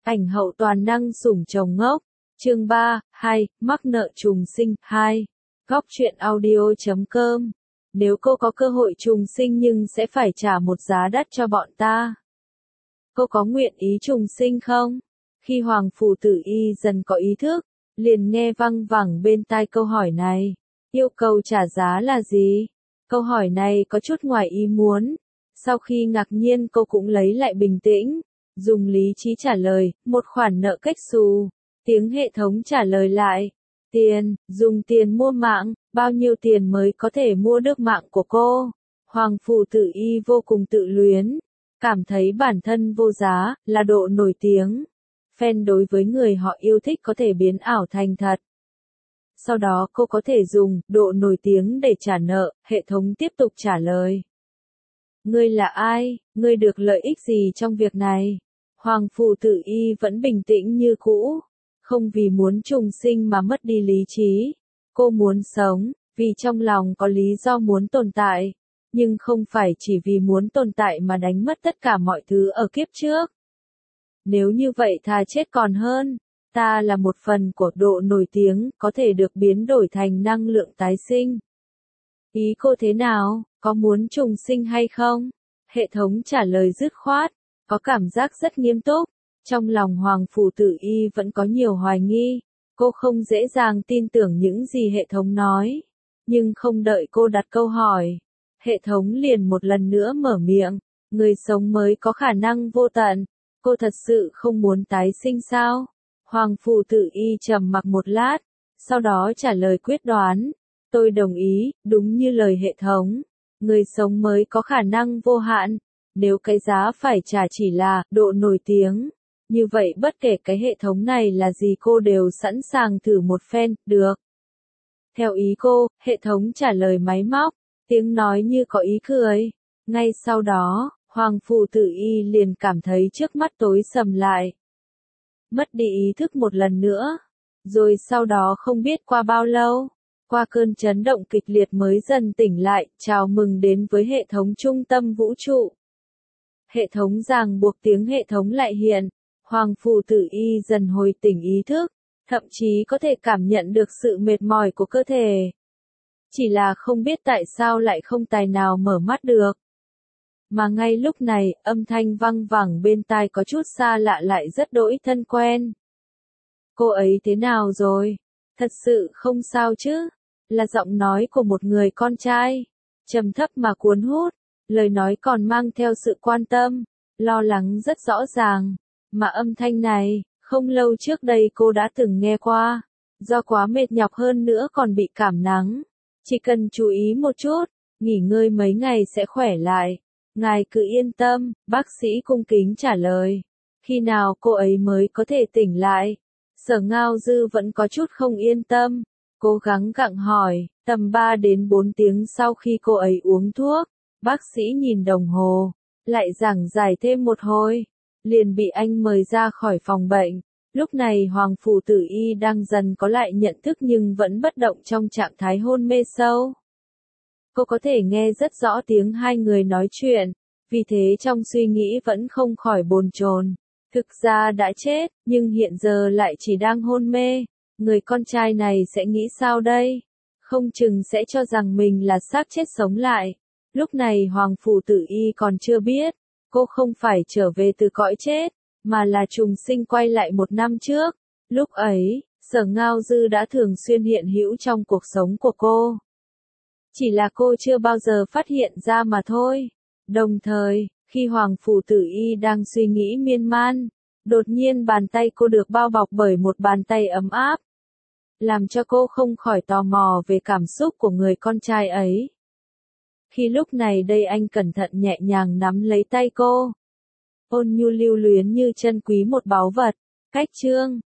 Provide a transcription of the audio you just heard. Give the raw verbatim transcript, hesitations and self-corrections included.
Ảnh hậu toàn năng sủng chồng ngốc. Chương ba, hai, mắc nợ trùng sinh, hai. Góc truyện audio chấm com. Nếu cô có cơ hội trùng sinh nhưng sẽ phải trả một giá đắt cho bọn ta. Cô có nguyện ý trùng sinh không? Khi Hoàng Phủ Tử Y dần có ý thức, liền nghe văng vẳng bên tai câu hỏi này. Yêu cầu trả giá là gì? Câu hỏi này có chút ngoài ý muốn. Sau khi ngạc nhiên cô cũng lấy lại bình tĩnh, dùng lý trí trả lời, một khoản nợ cách xù. Tiếng hệ thống trả lời lại, tiền, dùng tiền mua mạng, bao nhiêu tiền mới có thể mua được mạng của cô? Hoàng Phủ Tử Y vô cùng tự luyến, cảm thấy bản thân vô giá, là độ nổi tiếng. Fan đối với người họ yêu thích có thể biến ảo thành thật. Sau đó cô có thể dùng độ nổi tiếng để trả nợ, hệ thống tiếp tục trả lời. Ngươi là ai, ngươi được lợi ích gì trong việc này? Hoàng Phủ Tử Y vẫn bình tĩnh như cũ, không vì muốn trùng sinh mà mất đi lý trí. Cô muốn sống, vì trong lòng có lý do muốn tồn tại, nhưng không phải chỉ vì muốn tồn tại mà đánh mất tất cả mọi thứ ở kiếp trước. Nếu như vậy thà chết còn hơn, ta là một phần của độ nổi tiếng, có thể được biến đổi thành năng lượng tái sinh. Ý cô thế nào, có muốn trùng sinh hay không? Hệ thống trả lời dứt khoát, có cảm giác rất nghiêm túc. Trong lòng Hoàng Phủ Tử Y vẫn có nhiều hoài nghi, cô không dễ dàng tin tưởng những gì hệ thống nói. Nhưng không đợi cô đặt câu hỏi, hệ thống liền một lần nữa mở miệng, người sống mới có khả năng vô tận, cô thật sự không muốn tái sinh sao? Hoàng Phủ Tử Y trầm mặc một lát, sau đó trả lời quyết đoán, tôi đồng ý, đúng như lời hệ thống, người sống mới có khả năng vô hạn, nếu cái giá phải trả chỉ là độ nổi tiếng. Như vậy bất kể cái hệ thống này là gì cô đều sẵn sàng thử một phen, được. Theo ý cô, hệ thống trả lời máy móc, tiếng nói như có ý cười. Ngay sau đó, Hoàng Phủ Tử Y liền cảm thấy trước mắt tối sầm lại. Mất đi ý thức một lần nữa. Rồi sau đó không biết qua bao lâu, qua cơn chấn động kịch liệt mới dần tỉnh lại, chào mừng đến với hệ thống trung tâm vũ trụ. Hệ thống ràng buộc tiếng hệ thống lại hiện. Hoàng Phủ Tử Y dần hồi tỉnh ý thức, thậm chí có thể cảm nhận được sự mệt mỏi của cơ thể. Chỉ là không biết tại sao lại không tài nào mở mắt được. Mà ngay lúc này, âm thanh văng vẳng bên tai có chút xa lạ lại rất đỗi thân quen. Cô ấy thế nào rồi? Thật sự không sao chứ? Là giọng nói của một người con trai, trầm thấp mà cuốn hút, lời nói còn mang theo sự quan tâm, lo lắng rất rõ ràng. Mà âm thanh này, không lâu trước đây cô đã từng nghe qua. Do quá mệt nhọc hơn nữa còn bị cảm nắng. Chỉ cần chú ý một chút, nghỉ ngơi mấy ngày sẽ khỏe lại. Ngài cứ yên tâm, bác sĩ cung kính trả lời. Khi nào cô ấy mới có thể tỉnh lại? Sở Ngao Dư vẫn có chút không yên tâm. Cố gắng gặng hỏi, tầm ba đến bốn tiếng sau khi cô ấy uống thuốc, bác sĩ nhìn đồng hồ, lại giảng giải thêm một hồi. Liền bị anh mời ra khỏi phòng bệnh. Lúc này Hoàng Phủ Tử Y đang dần có lại nhận thức nhưng vẫn bất động trong trạng thái hôn mê sâu. Cô có thể nghe rất rõ tiếng hai người nói chuyện, vì thế trong suy nghĩ vẫn không khỏi bồn chồn. Thực ra đã chết, nhưng hiện giờ lại chỉ đang hôn mê. Người con trai này sẽ nghĩ sao đây? Không chừng sẽ cho rằng mình là xác chết sống lại. Lúc này Hoàng Phủ Tử Y còn chưa biết. Cô không phải trở về từ cõi chết, mà là trùng sinh quay lại một năm trước. Lúc ấy, Sở Ngao Dư đã thường xuyên hiện hữu trong cuộc sống của cô. Chỉ là cô chưa bao giờ phát hiện ra mà thôi. Đồng thời, khi Hoàng Phủ Tử Y đang suy nghĩ miên man, đột nhiên bàn tay cô được bao bọc bởi một bàn tay ấm áp. Làm cho cô không khỏi tò mò về cảm xúc của người con trai ấy. Khi lúc này đây anh cẩn thận nhẹ nhàng nắm lấy tay cô. Ôn nhu lưu luyến như chân quý một báu vật. Cách chương,